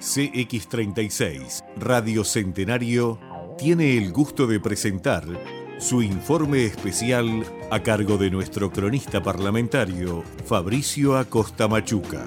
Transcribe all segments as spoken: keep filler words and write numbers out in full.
C X treinta y seis, Radio Centenario, tiene el gusto de presentar su informe especial a cargo de nuestro cronista parlamentario, Fabricio Acosta Machuca.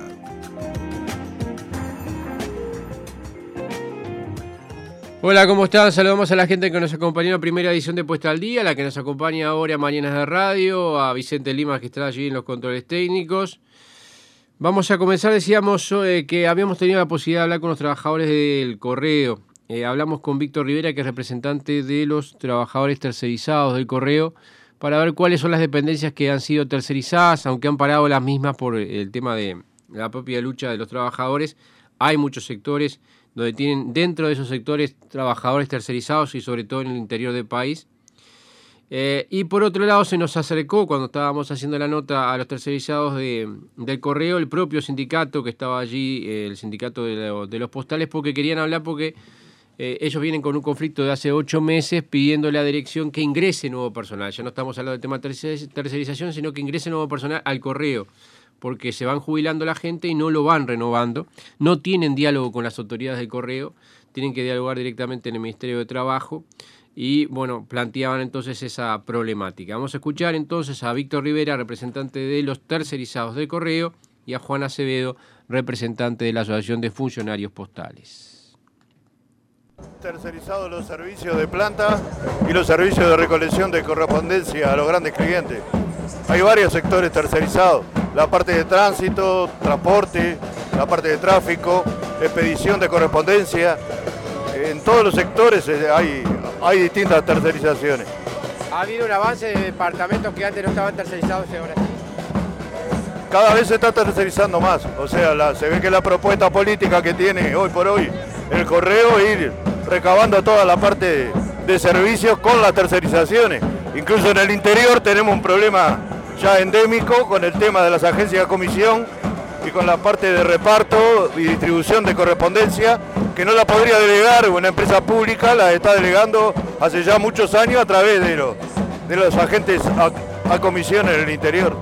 Hola, ¿cómo están? Saludamos a la gente que nos acompañó en la primera edición de Puesta al Día, la que nos acompaña ahora a Mañanas de Radio, a Vicente Lima, que está allí en los controles técnicos. Vamos a comenzar, decíamos eh, que habíamos tenido la posibilidad de hablar con los trabajadores del Correo. Eh, hablamos con Víctor Rivera, que es representante de los trabajadores tercerizados del Correo, para ver cuáles son las dependencias que han sido tercerizadas, aunque han parado las mismas por el tema de la propia lucha de los trabajadores. Hay muchos sectores donde tienen dentro de esos sectores trabajadores tercerizados y sobre todo en el interior del país. Eh, y por otro lado se nos acercó cuando estábamos haciendo la nota a los tercerizados de, del Correo, el propio sindicato que estaba allí, eh, el sindicato de, lo, de los postales, porque querían hablar porque eh, ellos vienen con un conflicto de hace ocho meses pidiéndole a la dirección que ingrese nuevo personal. Ya no estamos hablando del tema de tercerización, sino que ingrese nuevo personal al Correo, porque se van jubilando la gente y no lo van renovando, no tienen diálogo con las autoridades del Correo, tienen que dialogar directamente en el Ministerio de Trabajo y, bueno, planteaban entonces esa problemática. Vamos a escuchar entonces a Víctor Rivera, representante de los tercerizados del Correo, y a Juan Acevedo, representante de la Asociación de Funcionarios Postales. Tercerizados los servicios de planta y los servicios de recolección de correspondencia a los grandes clientes. Hay varios sectores tercerizados. La parte de tránsito, transporte, la parte de tráfico, expedición de correspondencia. En todos los sectores hay, hay distintas tercerizaciones. ¿Ha habido un avance de departamentos que antes no estaban tercerizados y ahora sí? Cada vez se está tercerizando más. O sea, la, se ve que la propuesta política que tiene hoy por hoy el Correo es ir recabando toda la parte de, de servicios con las tercerizaciones. Incluso en el interior tenemos un problema ya endémico con el tema de las agencias de comisión y con la parte de reparto y distribución de correspondencia, que no la podría delegar una empresa pública, la está delegando hace ya muchos años a través de los, de los agentes a, a comisión en el interior.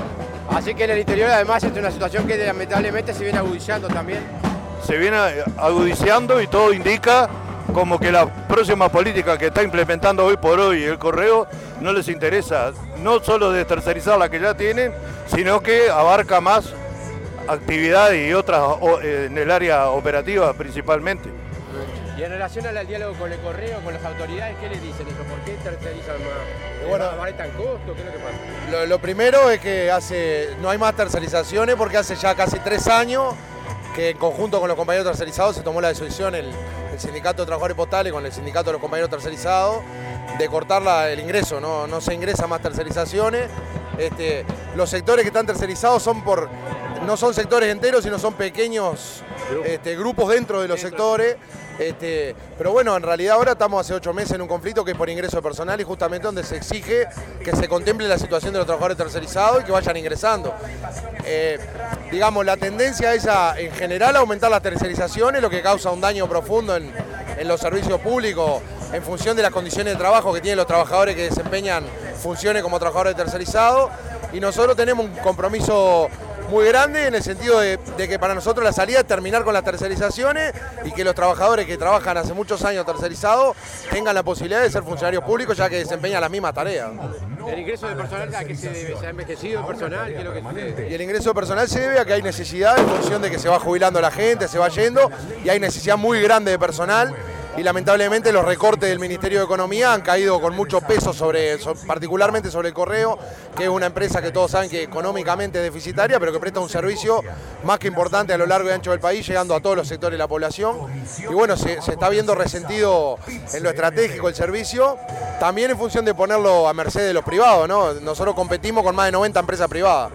Así que en el interior además es una situación que lamentablemente se viene agudizando también. Se viene agudizando y todo indica como que la próxima política que está implementando hoy por hoy el Correo no les interesa no solo de tercerizar la que ya tienen, sino que abarca más actividades y otras en el área operativa principalmente. Y en relación al diálogo con el Correo, con las autoridades, ¿qué les dicen eso? ¿Por qué tercerizan más? Bueno, ¿Abaratan costo? ¿Qué es lo que pasa? Lo, lo primero es que hace no hay más tercerizaciones porque hace ya casi tres años que en conjunto con los compañeros tercerizados se tomó la decisión el, el Sindicato de Trabajadores Postales con el Sindicato de los Compañeros Tercerizados de cortar la, el ingreso, no, no se ingresa más tercerizaciones. Este, los sectores que están tercerizados son por, no son sectores enteros, sino son pequeños este, grupos dentro de los sectores. Este, pero bueno, en realidad ahora estamos hace ocho meses en un conflicto que es por ingreso de personal y justamente donde se exige que se contemple la situación de los trabajadores tercerizados y que vayan ingresando. Eh, digamos, la tendencia es a, en general, a aumentar las tercerizaciones, lo que causa un daño profundo en, en los servicios públicos en función de las condiciones de trabajo que tienen los trabajadores que desempeñan funciones como trabajadores tercerizados. Y nosotros tenemos un compromiso muy grande en el sentido de, de que para nosotros la salida es terminar con las tercerizaciones y que los trabajadores que trabajan hace muchos años tercerizados tengan la posibilidad de ser funcionarios públicos ya que desempeñan las mismas tareas. ¿El ingreso de personal a qué se debe? ¿Se ha envejecido el personal? ¿Qué es lo que sucede? Y el ingreso de personal se debe a que hay necesidad en función de que se va jubilando la gente, se va yendo y hay necesidad muy grande de personal. Y lamentablemente los recortes del Ministerio de Economía han caído con mucho peso, sobre, particularmente sobre el Correo, que es una empresa que todos saben que económicamente es deficitaria, pero que presta un servicio más que importante a lo largo y ancho del país, llegando a todos los sectores de la población. Y bueno, se, se está viendo resentido en lo estratégico el servicio, también en función de ponerlo a merced de los privados, ¿no? Nosotros competimos con más de noventa empresas privadas.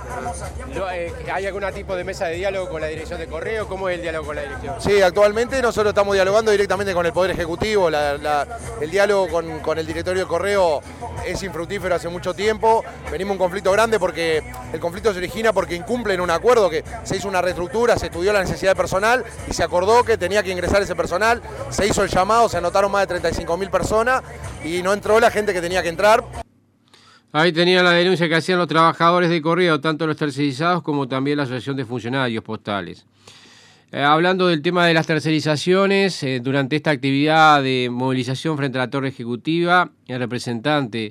¿Hay algún tipo de mesa de diálogo con la dirección de Correo? ¿Cómo es el diálogo con la dirección? Sí, actualmente nosotros estamos dialogando directamente con el Poder Ejecutivo. La, la, el diálogo con, con el directorio de Correo es infructífero hace mucho tiempo. Venimos un conflicto grande porque el conflicto se origina porque incumplen un acuerdo que se hizo una reestructura, se estudió la necesidad de personal y se acordó que tenía que ingresar ese personal. Se hizo el llamado, se anotaron más de treinta y cinco mil personas y no entró la gente que tenía que entrar. Ahí tenían la denuncia que hacían los trabajadores de Correo, tanto los tercerizados como también la Asociación de Funcionarios Postales. Eh, hablando del tema de las tercerizaciones, eh, durante esta actividad de movilización frente a la Torre Ejecutiva, el representante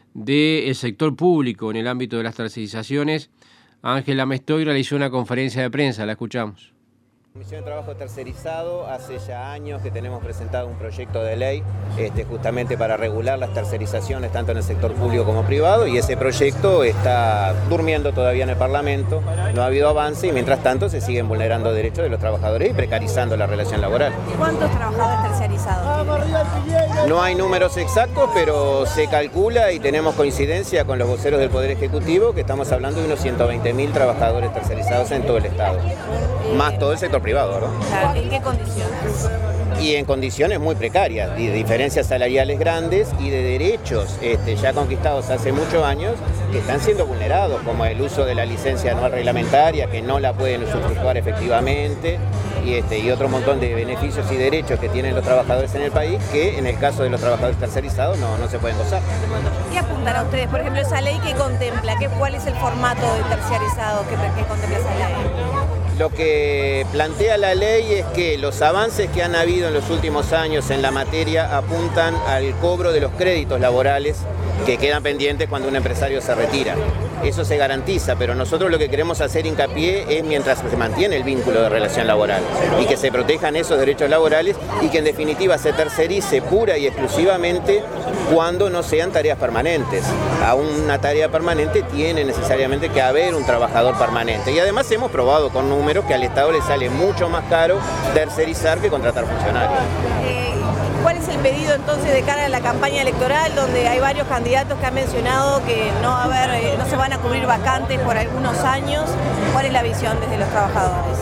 del sector público en el ámbito de las tercerizaciones, Ángela Mestoy, realizó una conferencia de prensa. La escuchamos. Comisión de Trabajo Tercerizado, hace ya años que tenemos presentado un proyecto de ley este, justamente para regular las tercerizaciones tanto en el sector público como privado, y ese proyecto está durmiendo todavía en el Parlamento, no ha habido avance y mientras tanto se siguen vulnerando derechos de los trabajadores y precarizando la relación laboral. ¿Cuántos trabajadores tercerizados tienen? No hay números exactos, pero se calcula y tenemos coincidencia con los voceros del Poder Ejecutivo que estamos hablando de unos ciento veinte mil trabajadores tercerizados en todo el Estado, más todo el sector privado, ¿no? Claro, ¿en qué condiciones? Y en condiciones muy precarias, de diferencias salariales grandes y de derechos este, ya conquistados hace muchos años que están siendo vulnerados, como el uso de la licencia anual reglamentaria, que no la pueden usufructuar efectivamente, y, este, y otro montón de beneficios y derechos que tienen los trabajadores en el país, que en el caso de los trabajadores tercerizados no, no se pueden gozar. ¿Qué apuntan a ustedes? Por ejemplo, esa ley que contempla, ¿qué, ¿cuál es el formato de terciarizado que, que contempla esa ley? Lo que plantea la ley es que los avances que han habido en los últimos años en la materia apuntan al cobro de los créditos laborales que quedan pendientes cuando un empresario se retira. Eso se garantiza, pero nosotros lo que queremos hacer hincapié es mientras se mantiene el vínculo de relación laboral y que se protejan esos derechos laborales y que en definitiva se tercerice pura y exclusivamente cuando no sean tareas permanentes. A una tarea permanente tiene necesariamente que haber un trabajador permanente, y además hemos probado con números que al Estado le sale mucho más caro tercerizar que contratar funcionarios. Eh, ¿Cuál es el pedido entonces de cara a la campaña electoral, donde hay varios candidatos que han mencionado que no, va a haber, eh, no se van a cubrir vacantes por algunos años? ¿Cuál es la visión desde los trabajadores?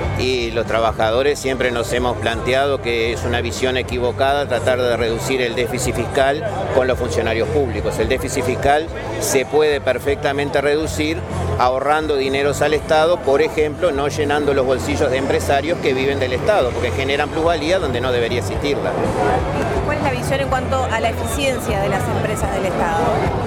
Y los trabajadores siempre nos hemos planteado que es una visión equivocada tratar de reducir el déficit fiscal con los funcionarios públicos. El déficit fiscal se puede perfectamente reducir ahorrando dineros al Estado, por ejemplo, no llenando los bolsillos de empresarios que viven del Estado, porque generan plusvalía donde no debería existirla. ¿Cuál es la visión en cuanto a la eficiencia de las empresas del Estado?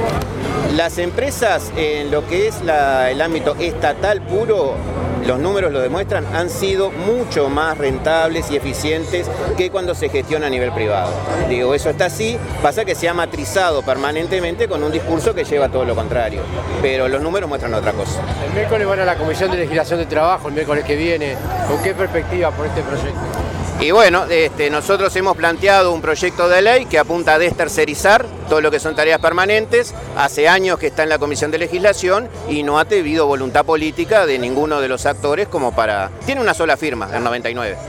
Las empresas en lo que es la, el ámbito estatal puro, los números lo demuestran, han sido mucho más rentables y eficientes que cuando se gestiona a nivel privado. Digo, eso está así, pasa que se ha matrizado permanentemente con un discurso que lleva a todo lo contrario, pero los números muestran otra cosa. El miércoles van a la Comisión de Legislación de Trabajo, el miércoles que viene. ¿Con qué perspectiva por este proyecto? Y bueno, este, nosotros hemos planteado un proyecto de ley que apunta a destercerizar todo lo que son tareas permanentes. Hace años que está en la Comisión de Legislación y no ha habido voluntad política de ninguno de los actores como para... Tiene una sola firma, el noventa y nueve.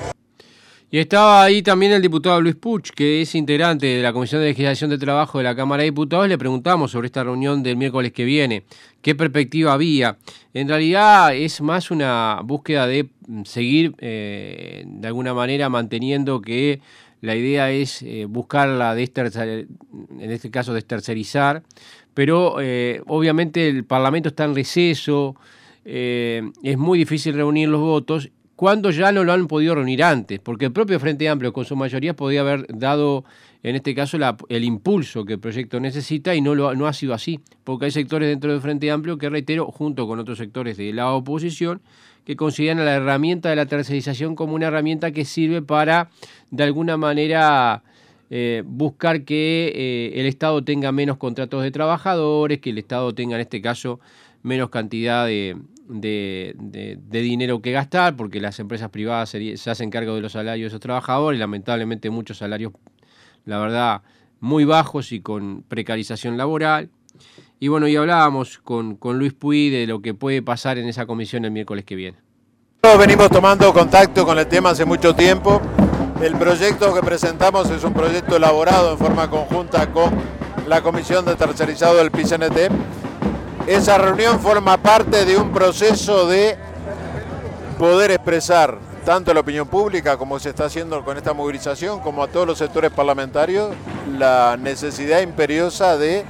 Y estaba ahí también el diputado Luis Puch, que es integrante de la Comisión de Legislación de Trabajo de la Cámara de Diputados. Le preguntamos sobre esta reunión del miércoles que viene, qué perspectiva había. En realidad es más una búsqueda de seguir, eh, de alguna manera, manteniendo que la idea es eh, buscar la destercer, en este caso destercerizar, pero eh, obviamente el Parlamento está en receso, eh, es muy difícil reunir los votos, cuando ya no lo han podido reunir antes, porque el propio Frente Amplio con su mayoría podía haber dado, en este caso, la, el impulso que el proyecto necesita, y no, lo, no ha sido así, porque hay sectores dentro del Frente Amplio que, reitero, junto con otros sectores de la oposición, que consideran la herramienta de la tercerización como una herramienta que sirve para, de alguna manera, eh, buscar que eh, el Estado tenga menos contratos de trabajadores, que el Estado tenga, en este caso, menos cantidad de... De, de, de dinero que gastar, porque las empresas privadas se, se hacen cargo de los salarios de esos trabajadores, y lamentablemente muchos salarios, la verdad, muy bajos y con precarización laboral. Y bueno, y hablábamos con, con Luis Puy de lo que puede pasar en esa comisión el miércoles que viene. Venimos tomando contacto con el tema hace mucho tiempo. El proyecto que presentamos es un proyecto elaborado en forma conjunta con la Comisión de Tercerizado del P I C N T. Esa reunión forma parte de un proceso de poder expresar tanto a la opinión pública, como se está haciendo con esta movilización, como a todos los sectores parlamentarios, la necesidad imperiosa de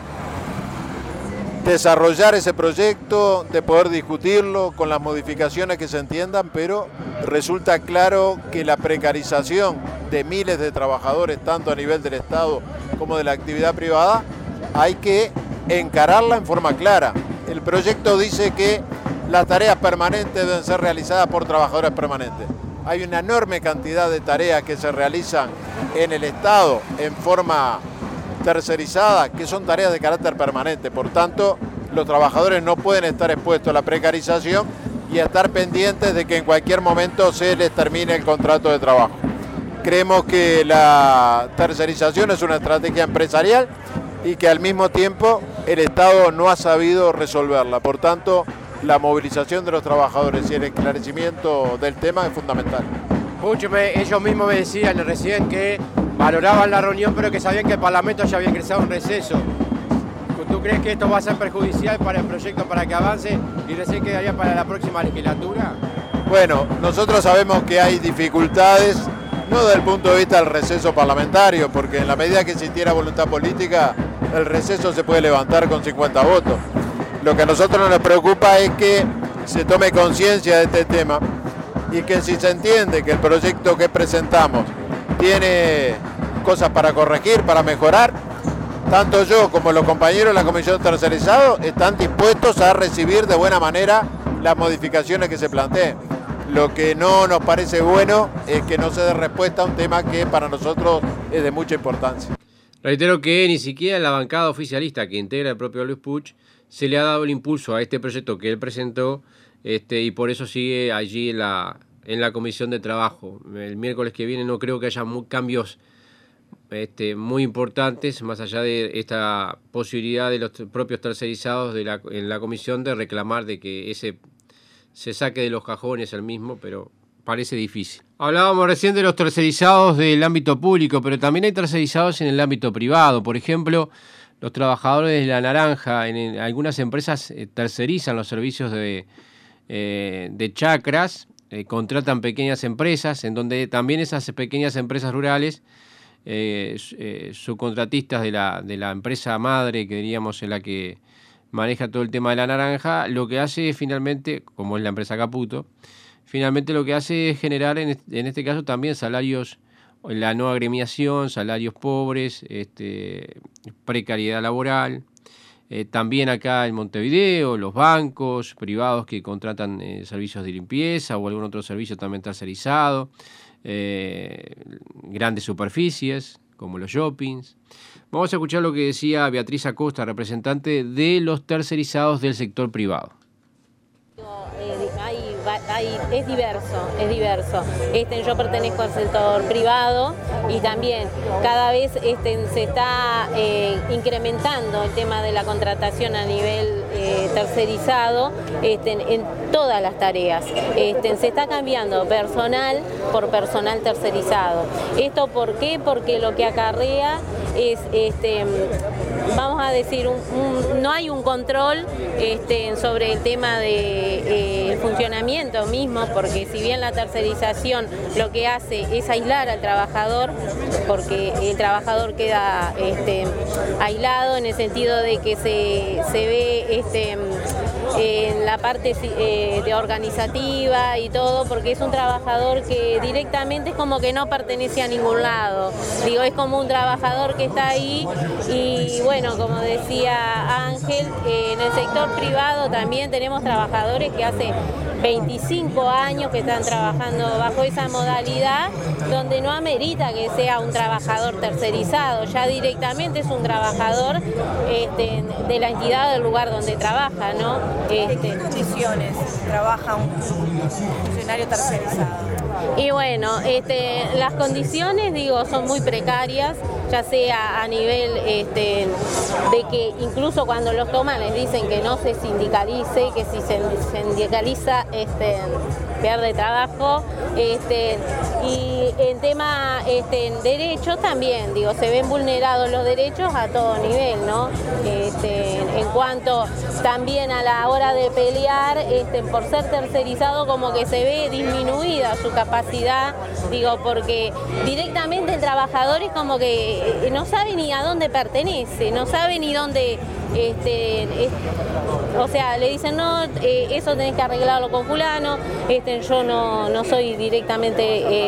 desarrollar ese proyecto, de poder discutirlo con las modificaciones que se entiendan, pero resulta claro que la precarización de miles de trabajadores, tanto a nivel del Estado como de la actividad privada, hay que encararla en forma clara. El proyecto dice que las tareas permanentes deben ser realizadas por trabajadores permanentes. hay una enorme cantidad de tareas que se realizan en el Estado en forma tercerizada, que son tareas de carácter permanente. Por tanto, los trabajadores no pueden estar expuestos a la precarización y a estar pendientes de que en cualquier momento se les termine el contrato de trabajo. Creemos que la tercerización es una estrategia empresarial y que al mismo tiempo el Estado no ha sabido resolverla. Por tanto, la movilización de los trabajadores y el esclarecimiento del tema es fundamental. Puch, me, ellos mismos me decían recién que valoraban la reunión, pero que sabían que el Parlamento ya había ingresado un receso. ¿Tú crees que esto va a ser perjudicial para el proyecto para que avance y recién quedaría para la próxima legislatura? Bueno, nosotros sabemos que hay dificultades, no desde el punto de vista del receso parlamentario, porque en la medida que existiera voluntad política, el receso se puede levantar con cincuenta votos. Lo que a nosotros nos preocupa es que se tome conciencia de este tema y que si se entiende que el proyecto que presentamos tiene cosas para corregir, para mejorar, tanto yo como los compañeros de la Comisión Tercerizado están dispuestos a recibir de buena manera las modificaciones que se planteen. Lo que no nos parece bueno es que no se dé respuesta a un tema que para nosotros es de mucha importancia. Reitero que ni siquiera en la bancada oficialista que integra el propio Luis Puch se le ha dado el impulso a este proyecto que él presentó, este, y por eso sigue allí en la, en la Comisión de Trabajo. El miércoles que viene no creo que haya muy, cambios este, muy importantes, más allá de esta posibilidad de los propios tercerizados de la, en la comisión de reclamar de que ese se saque de los cajones el mismo, pero parece difícil. Hablábamos recién de los tercerizados del ámbito público, pero también hay tercerizados en el ámbito privado. Por ejemplo, los trabajadores de La Naranja, en, en algunas empresas eh, tercerizan los servicios de, eh, de chacras, eh, contratan pequeñas empresas, en donde también esas pequeñas empresas rurales, eh, eh, subcontratistas de la, de la empresa madre, que diríamos en la que maneja todo el tema de La Naranja, lo que hace es finalmente, como es la empresa Caputo, finalmente lo que hace es generar en este, en este caso también salarios, la no agremiación, salarios pobres, este, precariedad laboral. Eh, también acá en Montevideo, los bancos privados que contratan eh, servicios de limpieza o algún otro servicio también tercerizado, eh, grandes superficies como los shoppings. Vamos a escuchar lo que decía Beatriz Acosta, representante de los tercerizados del sector privado. Hay, hay, es diverso, es diverso. Este, yo pertenezco al sector privado y también cada vez este, se está eh, incrementando el tema de la contratación a nivel eh, tercerizado este, en todas las tareas. Este, se está cambiando personal por personal tercerizado. ¿Esto por qué? Porque lo que acarrea es, este, vamos a decir, un, un, no hay un control este, sobre el tema de eh, el funcionamiento mismo, porque si bien la tercerización lo que hace es aislar al trabajador, porque el trabajador queda este, aislado en el sentido de que se, se ve este, en la parte eh, de organizativa y todo, porque es un trabajador que directamente es como que no pertenece a ningún lado. Digo, es como un trabajador que está ahí y bueno, como decía Ángel, eh, en el sector privado también tenemos trabajadores que hace veinticinco años que están trabajando bajo esa modalidad, donde no amerita que sea un trabajador tercerizado, ya directamente es un trabajador este, de la entidad del lugar donde trabaja, ¿no? Este, ¿En qué condiciones trabaja un funcionario tercerizado? Y bueno, este, las condiciones, digo, son muy precarias, ya sea a nivel este, de que incluso cuando los toman les dicen que no se sindicalice, que si se sindicaliza este, pierde trabajo, este, y en tema este, derechos también, digo, se ven vulnerados los derechos a todo nivel, ¿no? Este, en cuanto también a la hora de pelear, este, por ser tercerizado como que se ve disminuida su capacidad, digo, porque directamente el trabajador es como que no sabe ni a dónde pertenece, no sabe ni dónde, este, es, o sea, le dicen no, eh, eso tenés que arreglarlo con fulano, este, yo no, no soy directamente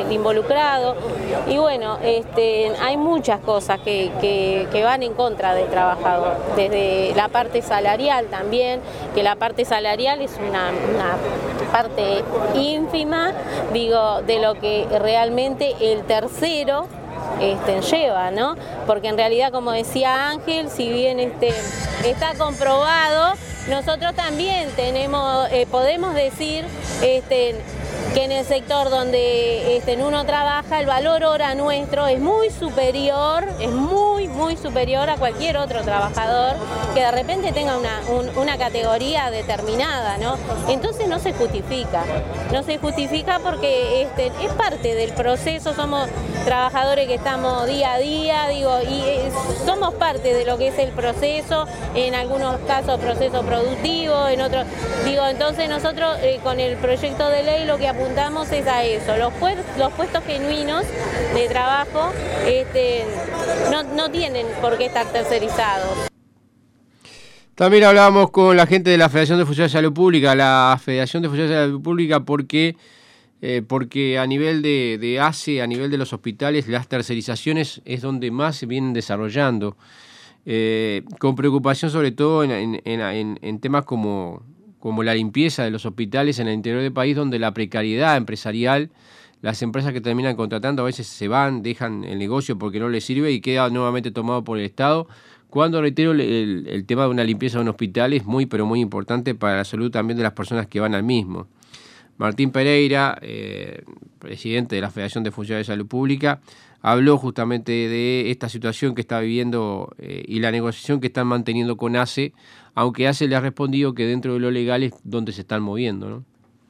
eh, involucrado. Y bueno, este, hay muchas cosas que, que, que van en contra del trabajador, desde la parte salarial también, que la parte salarial es una, una parte ínfima, digo, de lo que realmente el tercero Este, lleva, ¿no? Porque en realidad, como decía Ángel, si bien este, está comprobado, nosotros también tenemos, eh, podemos decir este, que en el sector donde este, uno trabaja, el valor hora nuestro es muy superior, es muy, muy superior a cualquier otro trabajador que de repente tenga una, un, una categoría determinada, ¿no? Entonces no se justifica, no se justifica porque este, es parte del proceso, somos trabajadores que estamos día a día, digo, y eh, somos parte de lo que es el proceso, en algunos casos proceso productivo, en otros, digo, entonces nosotros eh, con el proyecto de ley lo que apuntamos es a eso, los, pu los puestos genuinos de trabajo este, no, no tienen por qué estar tercerizados. También hablábamos con la gente de la Federación de Funcionarios de Salud Pública, la Federación de Funcionarios de Salud Pública, porque, eh, porque a nivel de, de A C E, a nivel de los hospitales, las tercerizaciones es donde más se vienen desarrollando, eh, con preocupación sobre todo en, en, en, en temas como, como la limpieza de los hospitales en el interior del país, donde la precariedad empresarial, las empresas que terminan contratando a veces se van, dejan el negocio porque no les sirve y queda nuevamente tomado por el Estado. Cuando, reitero, el, el, el tema de una limpieza de un hospital es muy, pero muy importante para la salud también de las personas que van al mismo. Martín Pereira, eh, presidente de la Federación de Funcionarios de Salud Pública, habló justamente de esta situación que está viviendo eh, y la negociación que están manteniendo con A C E, aunque A C E le ha respondido que dentro de lo legal es donde se están moviendo, ¿no?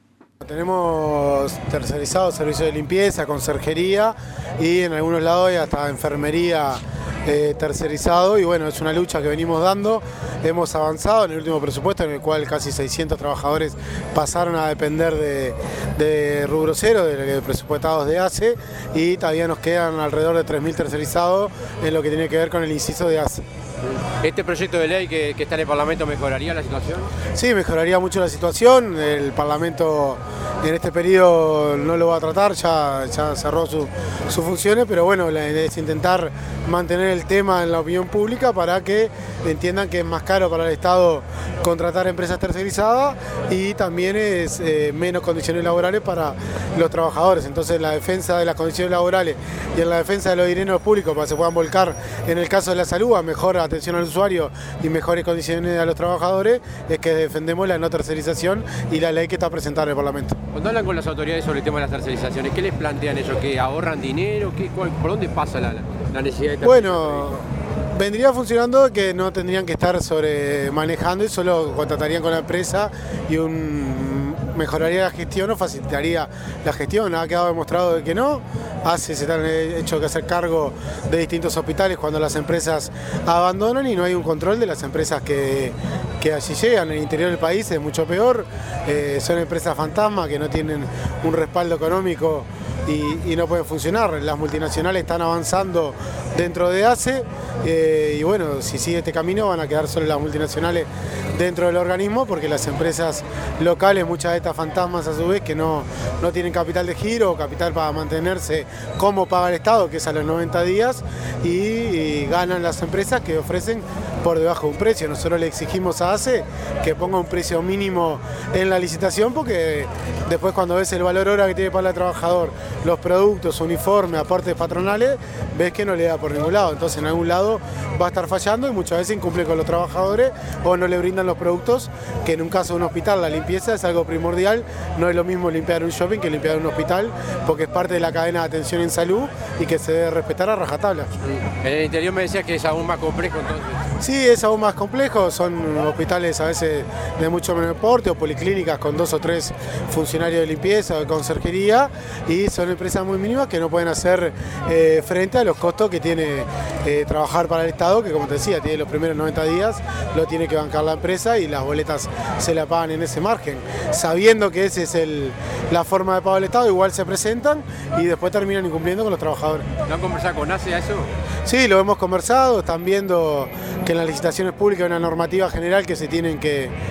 Tenemos tercerizado servicios de limpieza, conserjería y en algunos lados hay hasta enfermería eh, tercerizado, y bueno, es una lucha que venimos dando. Hemos avanzado en el último presupuesto en el cual casi seiscientos trabajadores pasaron a depender de, de rubro cero, de, de presupuestados de A C E, y todavía nos quedan alrededor de tres mil tercerizados en lo que tiene que ver con el inciso de A C E. ¿Este proyecto de ley que, que está en el Parlamento mejoraría la situación? Sí, mejoraría mucho la situación. El Parlamento en este periodo no lo va a tratar, ya, ya cerró su, sus funciones, pero bueno, es intentar mantener el tema en la opinión pública para que entiendan que es más caro para el Estado contratar empresas tercerizadas y también es eh, menos condiciones laborales para los trabajadores. Entonces, la defensa de las condiciones laborales y en la defensa de los dineros públicos para que se puedan volcar, en el caso de la salud, a mejor atención al usuario y mejores condiciones a los trabajadores, es que defendemos la no tercerización y la ley que está presentada en el Parlamento. Cuando hablan con las autoridades sobre el tema de las tercerizaciones, ¿qué les plantean ellos? ¿Que ahorran dinero? ¿Qué, cuál, ¿Por dónde pasa la, la necesidad de tercerización? Bueno, vendría funcionando que no tendrían que estar sobre manejando y solo contratarían con la empresa y un mejoraría la gestión o facilitaría la gestión. Ha quedado demostrado de que no. Hace, se han hecho que hacer cargo de distintos hospitales cuando las empresas abandonan y no hay un control de las empresas que, que allí llegan. En el interior del país es mucho peor. Eh, son empresas fantasma que no tienen un respaldo económico y, y no pueden funcionar. Las multinacionales están avanzando dentro de A C E eh, y bueno, si sigue este camino van a quedar solo las multinacionales dentro del organismo, porque las empresas locales, muchas de estas fantasmas a su vez que no, no tienen capital de giro o capital para mantenerse como paga el Estado, que es a los noventa días, y, y ganan las empresas que ofrecen por debajo de un precio. Nosotros le exigimos a A C E que ponga un precio mínimo en la licitación, porque después cuando ves el valor hora que tiene para el trabajador, los productos, uniformes, aportes patronales, ves que no le da por ningún lado. Entonces en algún lado va a estar fallando y muchas veces incumple con los trabajadores o no le brindan los productos, que en un caso de un hospital la limpieza es algo primordial. No es lo mismo limpiar un shopping que limpiar un hospital, porque es parte de la cadena de atención en salud y que se debe respetar a rajatabla. En el interior me decías que es aún más complejo entonces. Sí, es aún más complejo, son hospitales a veces de mucho menor porte o policlínicas con dos o tres funcionarios de limpieza o de conserjería, y son empresas muy mínimas que no pueden hacer eh, frente a los costos que tiene eh, trabajar para el Estado, que como te decía, tiene los primeros noventa días, lo tiene que bancar la empresa y las boletas se la pagan en ese margen. Sabiendo que esa es el, la forma de pago del Estado, igual se presentan y después terminan incumpliendo con los trabajadores. ¿No han conversado con A C E a eso? Sí, lo hemos conversado, están viendo que en las licitaciones públicas hay una normativa general que se tienen que,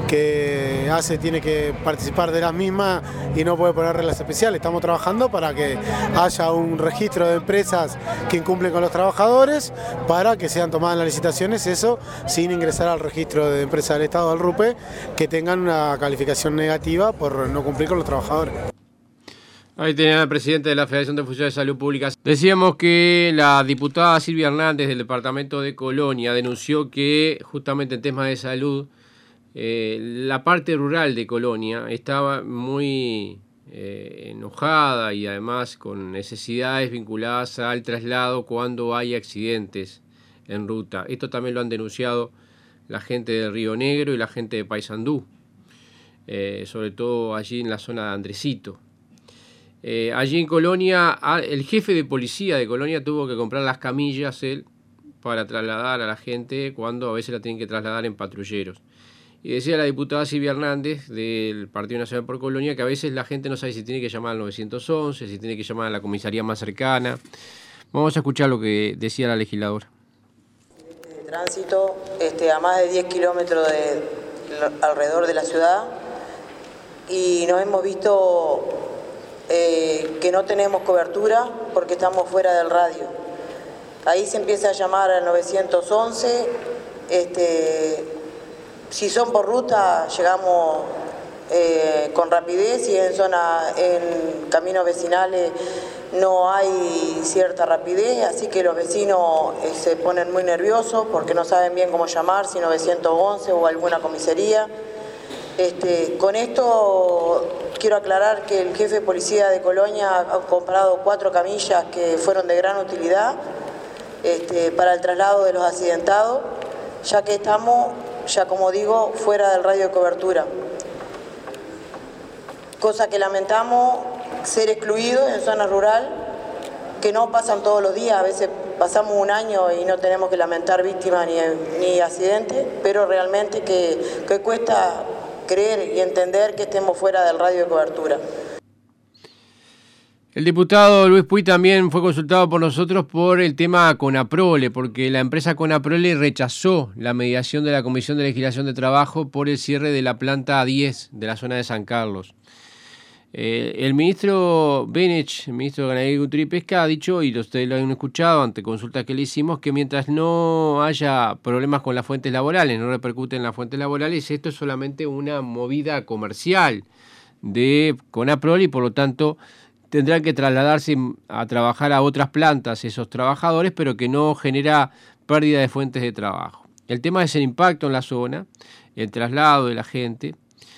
que ACE tiene que participar de las mismas y no puede poner reglas especiales. Estamos trabajando para que haya un registro de empresas que incumplen con los trabajadores para que sean tomadas las licitaciones, eso sin ingresar al registro de empresas del Estado, al RUPE, que tengan una calificación negativa por no cumplir con los trabajadores. Ahí tenía al presidente de la Federación de Funcionarios de Salud Pública. Decíamos que la diputada Silvia Hernández del departamento de Colonia denunció que justamente en temas de salud eh, la parte rural de Colonia estaba muy eh, enojada y además con necesidades vinculadas al traslado cuando hay accidentes en ruta. Esto también lo han denunciado la gente de Río Negro y la gente de Paysandú, eh, sobre todo allí en la zona de Andresito. Eh, allí en Colonia, el jefe de policía de Colonia tuvo que comprar las camillas él para trasladar a la gente cuando a veces la tienen que trasladar en patrulleros. Y decía la diputada Silvia Hernández del Partido Nacional por Colonia que a veces la gente no sabe si tiene que llamar al nueve once, si tiene que llamar a la comisaría más cercana. Vamos a escuchar lo que decía la legisladora. De tránsito este, a más de diez kilómetros de, alrededor de la ciudad y nos hemos visto Eh, que no tenemos cobertura porque estamos fuera del radio. Ahí se empieza a llamar al nueve once, este, si son por ruta llegamos eh, con rapidez y en zona, en caminos vecinales no hay cierta rapidez, así que los vecinos eh, se ponen muy nerviosos porque no saben bien cómo llamar, si nueve once o alguna comisaría. Este, con esto quiero aclarar que el jefe de policía de Colonia ha comprado cuatro camillas que fueron de gran utilidad este, para el traslado de los accidentados, ya que estamos, ya como digo, fuera del radio de cobertura. Cosa que lamentamos ser excluidos en zona rural, que no pasan todos los días, a veces pasamos un año y no tenemos que lamentar víctimas ni, ni accidentes, pero realmente que, que cuesta creer y entender que estemos fuera del radio de cobertura. El diputado Luis Puy también fue consultado por nosotros por el tema Conaprole, porque la empresa Conaprole rechazó la mediación de la Comisión de Legislación de Trabajo por el cierre de la planta diez de la zona de San Carlos. Eh, el ministro Benech, el ministro de Ganadería, Agricultura y Pesca, ha dicho, y ustedes lo han escuchado ante consultas que le hicimos, que mientras no haya problemas con las fuentes laborales, no repercuten en las fuentes laborales, esto es solamente una movida comercial de Conaprole y por lo tanto tendrán que trasladarse a trabajar a otras plantas esos trabajadores, pero que no genera pérdida de fuentes de trabajo. El tema es el impacto en la zona, el traslado de la gente,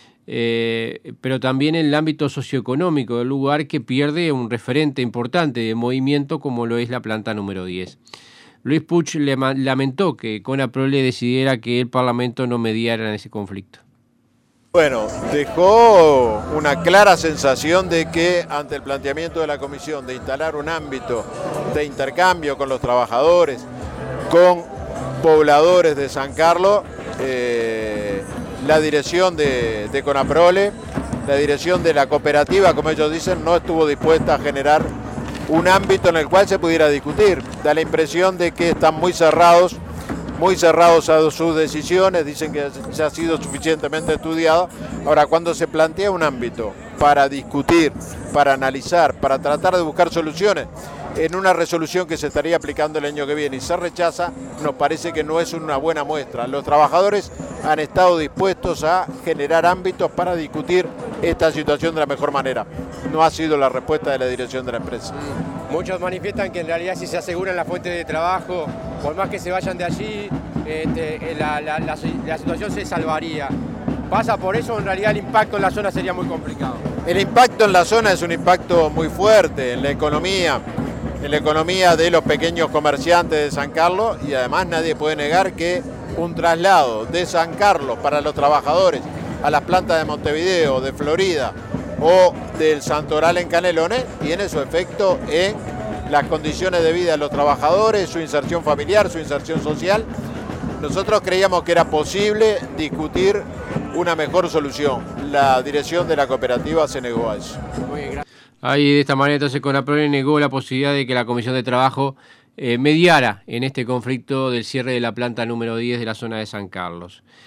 Eh, pero también en el ámbito socioeconómico del lugar, que pierde un referente importante de movimiento como lo es la planta número diez. Luis Puig le lamentó que Conaprole decidiera que el Parlamento no mediara en ese conflicto. Bueno, dejó una clara sensación de que ante el planteamiento de la Comisión de instalar un ámbito de intercambio con los trabajadores, con pobladores de San Carlos, eh, la dirección de, de Conaprole, la dirección de la cooperativa, como ellos dicen, no estuvo dispuesta a generar un ámbito en el cual se pudiera discutir. Da la impresión de que están muy cerrados, muy cerrados a sus decisiones, dicen que ya ha sido suficientemente estudiado. Ahora, cuando se plantea un ámbito para discutir, para analizar, para tratar de buscar soluciones, en una resolución que se estaría aplicando el año que viene y se rechaza, nos parece que no es una buena muestra. Los trabajadores han estado dispuestos a generar ámbitos para discutir esta situación de la mejor manera. No ha sido la respuesta de la dirección de la empresa. Muchos manifiestan que en realidad si se aseguran las fuentes de trabajo, por más que se vayan de allí, este, la, la, la, la situación se salvaría. ¿Pasa por eso? En realidad el impacto en la zona sería muy complicado. El impacto en la zona es un impacto muy fuerte en la economía. En la economía de los pequeños comerciantes de San Carlos, y además nadie puede negar que un traslado de San Carlos para los trabajadores a las plantas de Montevideo, de Florida o del Santoral en Canelones tiene su efecto en las condiciones de vida de los trabajadores, su inserción familiar, su inserción social. Nosotros creíamos que era posible discutir una mejor solución. La dirección de la cooperativa se negó a eso. Ahí de esta manera entonces Conaprole negó la posibilidad de que la Comisión de Trabajo eh, mediara en este conflicto del cierre de la planta número diez de la zona de San Carlos.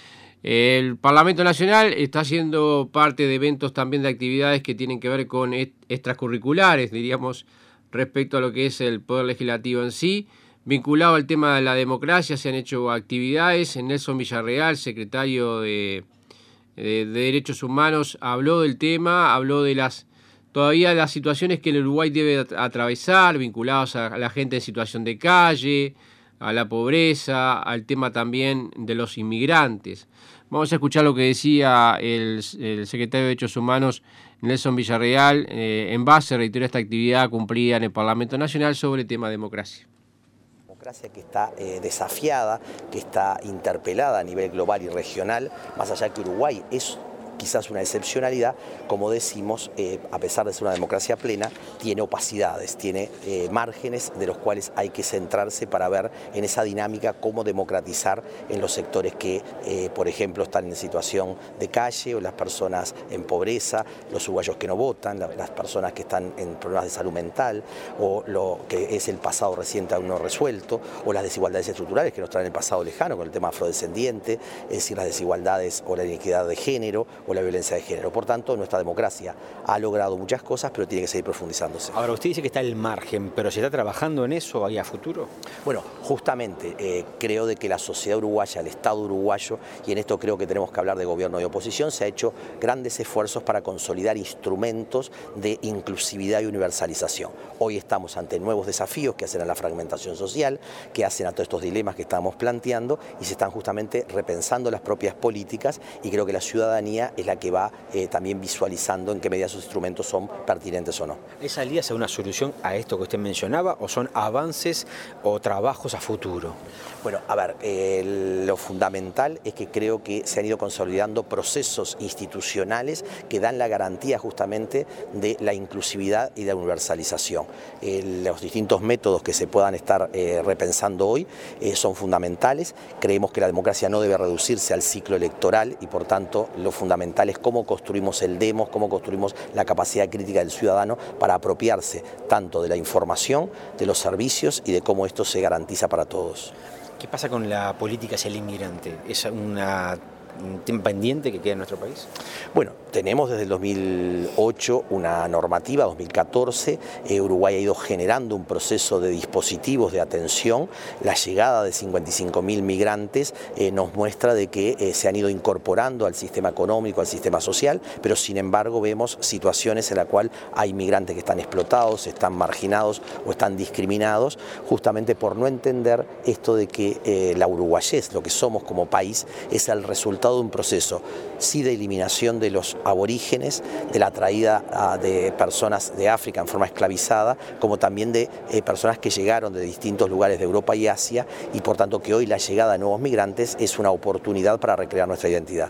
El Parlamento Nacional está haciendo parte de eventos también de actividades que tienen que ver con extracurriculares, diríamos, respecto a lo que es el Poder Legislativo en sí. Vinculado al tema de la democracia, se han hecho actividades. Nelson Villarreal, secretario de, de, de Derechos Humanos, habló del tema, habló de las todavía las situaciones que el Uruguay debe atravesar, vinculados a la gente en situación de calle, a la pobreza, al tema también de los inmigrantes. Vamos a escuchar lo que decía el, el secretario de Derechos Humanos, Nelson Villarreal, eh, en base, reitero, esta actividad cumplida en el Parlamento Nacional sobre el tema democracia. Democracia que está eh, desafiada, que está interpelada a nivel global y regional, más allá que Uruguay es quizás una excepcionalidad, como decimos, eh, a pesar de ser una democracia plena, tiene opacidades, tiene eh, márgenes de los cuales hay que centrarse para ver en esa dinámica cómo democratizar en los sectores que, eh, por ejemplo, están en situación de calle, o las personas en pobreza, los uruguayos que no votan, la, las personas que están en problemas de salud mental, o lo que es el pasado reciente aún no resuelto, o las desigualdades estructurales que nos traen el pasado lejano con el tema afrodescendiente, es decir, las desigualdades o la inequidad de género, o la violencia de género. Por tanto, nuestra democracia ha logrado muchas cosas, pero tiene que seguir profundizándose. Ahora, usted dice que está el margen, pero ¿se está trabajando en eso ahí a futuro? Bueno, justamente eh, creo de que la sociedad uruguaya, el Estado uruguayo, y en esto creo que tenemos que hablar de gobierno y oposición, se ha hecho grandes esfuerzos para consolidar instrumentos de inclusividad y universalización. Hoy estamos ante nuevos desafíos que hacen a la fragmentación social, que hacen a todos estos dilemas que estamos planteando, y se están justamente repensando las propias políticas, y creo que la ciudadanía es la que va eh, también visualizando en qué medida esos instrumentos son pertinentes o no. ¿Es salidas a una solución a esto que usted mencionaba, o son avances o trabajos a futuro? Bueno, a ver, eh, lo fundamental es que creo que se han ido consolidando procesos institucionales que dan la garantía justamente de la inclusividad y de la universalización. Eh, los distintos métodos que se puedan estar eh, repensando hoy eh, son fundamentales. Creemos que la democracia no debe reducirse al ciclo electoral, y por tanto lo fundamental es cómo construimos el demos, cómo construimos la capacidad crítica del ciudadano para apropiarse tanto de la información, de los servicios y de cómo esto se garantiza para todos. ¿Qué pasa con la política hacia el inmigrante? ¿Es una un tema pendiente que queda en nuestro país? Bueno, tenemos desde el dos mil ocho una normativa, dos mil catorce, eh, Uruguay ha ido generando un proceso de dispositivos de atención. La llegada de cincuenta y cinco mil migrantes eh, nos muestra de que eh, se han ido incorporando al sistema económico, al sistema social, pero sin embargo vemos situaciones en las cuales hay migrantes que están explotados, están marginados o están discriminados, justamente por no entender esto de que eh, la uruguayés, lo que somos como país, es el resultado de un proceso, sí, de eliminación de los aborígenes, de la traída uh, de personas de África en forma esclavizada, como también de eh, personas que llegaron de distintos lugares de Europa y Asia, y por tanto que hoy la llegada de nuevos migrantes es una oportunidad para recrear nuestra identidad.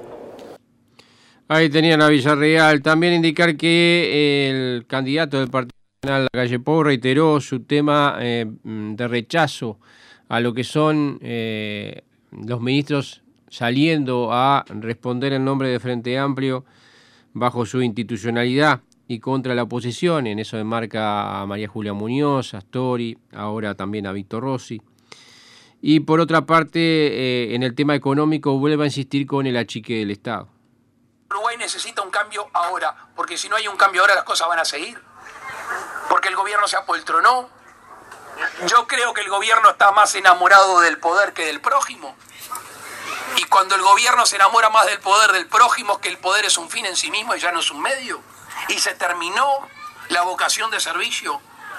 Ahí tenían a Villarreal. También indicar que el candidato del Partido Nacional, la Calle Pou, reiteró su tema eh, de rechazo a lo que son eh, los ministros saliendo a responder en nombre de Frente Amplio bajo su institucionalidad y contra la oposición. En eso enmarca a María Julia Muñoz, a Astori, ahora también a Víctor Rossi. Y por otra parte, eh, en el tema económico, vuelve a insistir con el achique del Estado. Uruguay necesita un cambio ahora, porque si no hay un cambio ahora las cosas van a seguir. Porque el gobierno se apoltronó. Yo creo que el gobierno está más enamorado del poder que del prójimo. Y cuando el gobierno se enamora más del poder del prójimo, que el poder es un fin en sí mismo y ya no es un medio, y se terminó la vocación de servicio.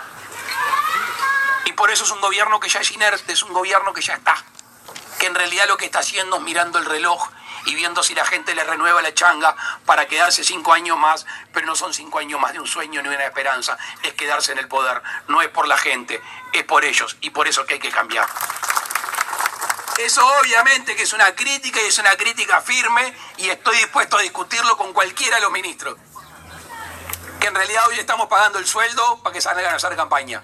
Y por eso es un gobierno que ya es inerte, es un gobierno que ya está, que en realidad lo que está haciendo es mirando el reloj y viendo si la gente le renueva la changa para quedarse cinco años más, pero no son cinco años más de un sueño ni una esperanza, es quedarse en el poder. No es por la gente, es por ellos, y por eso que hay que cambiar. Eso obviamente que es una crítica, y es una crítica firme, y estoy dispuesto a discutirlo con cualquiera de los ministros. Que en realidad hoy le estamos pagando el sueldo para que salgan a hacer campaña.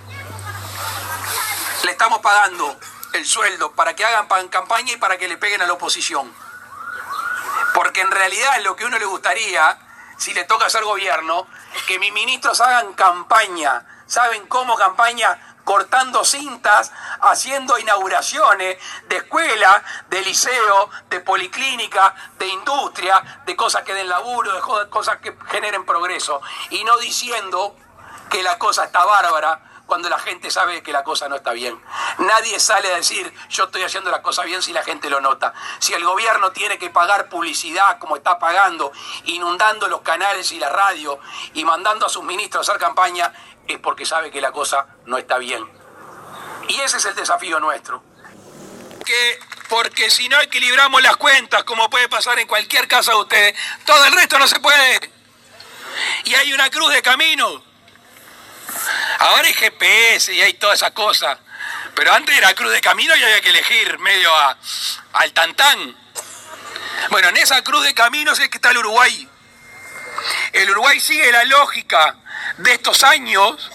Le estamos pagando el sueldo para que hagan campaña y para que le peguen a la oposición. Porque en realidad lo que a uno le gustaría, si le toca hacer gobierno, que mis ministros hagan campaña. ¿Saben cómo campaña? cortando cintas, haciendo inauguraciones de escuelas, de liceo, de policlínica, de industria, de cosas que den laburo, de cosas que generen progreso, y no diciendo que la cosa está bárbara cuando la gente sabe que la cosa no está bien. Nadie sale a decir yo estoy haciendo la cosa bien si la gente lo nota. Si el gobierno tiene que pagar publicidad como está pagando, inundando los canales y la radio y mandando a sus ministros a hacer campaña, es porque sabe que la cosa no está bien. Y ese es el desafío nuestro. Que porque si no equilibramos las cuentas, como puede pasar en cualquier casa de ustedes, todo el resto no se puede. Y hay una cruz de camino. Ahora hay G P S y hay toda esa cosa. Pero antes era cruz de camino y había que elegir medio a, al tantán. Bueno, en esa cruz de caminos es que está el Uruguay. El Uruguay sigue la lógica de estos años,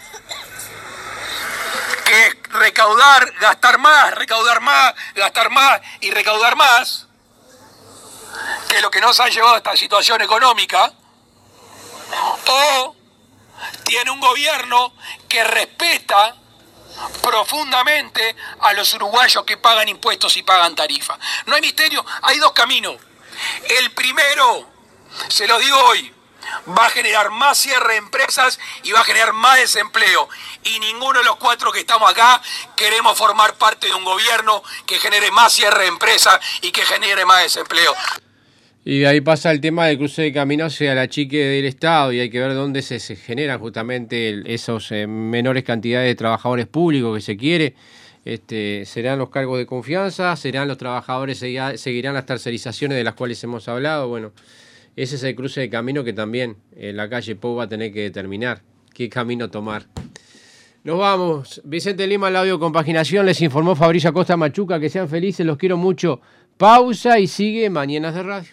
que es recaudar, gastar más, recaudar más, gastar más y recaudar más, que es lo que nos ha llevado a esta situación económica. O tiene un gobierno que respeta profundamente a los uruguayos que pagan impuestos y pagan tarifas. No hay misterio, hay dos caminos. El primero, se lo digo hoy, va a generar más cierre de empresas y va a generar más desempleo. Y ninguno de los cuatro que estamos acá queremos formar parte de un gobierno que genere más cierre de empresas y que genere más desempleo. Y de ahí pasa el tema del cruce de caminos hacia la chique del Estado, y hay que ver dónde se, se generan justamente el, esos eh, menores cantidades de trabajadores públicos que se quiere. Este, serán los cargos de confianza, serán los trabajadores, seguirán las tercerizaciones de las cuales hemos hablado. Bueno, ese es el cruce de camino que también en la calle Pou va a tener que determinar qué camino tomar. Nos vamos. Vicente Lima, la audio compaginación. Les informó Fabricio Acosta Machuca. Que sean felices, los quiero mucho. Pausa y sigue Mañanas de Radio.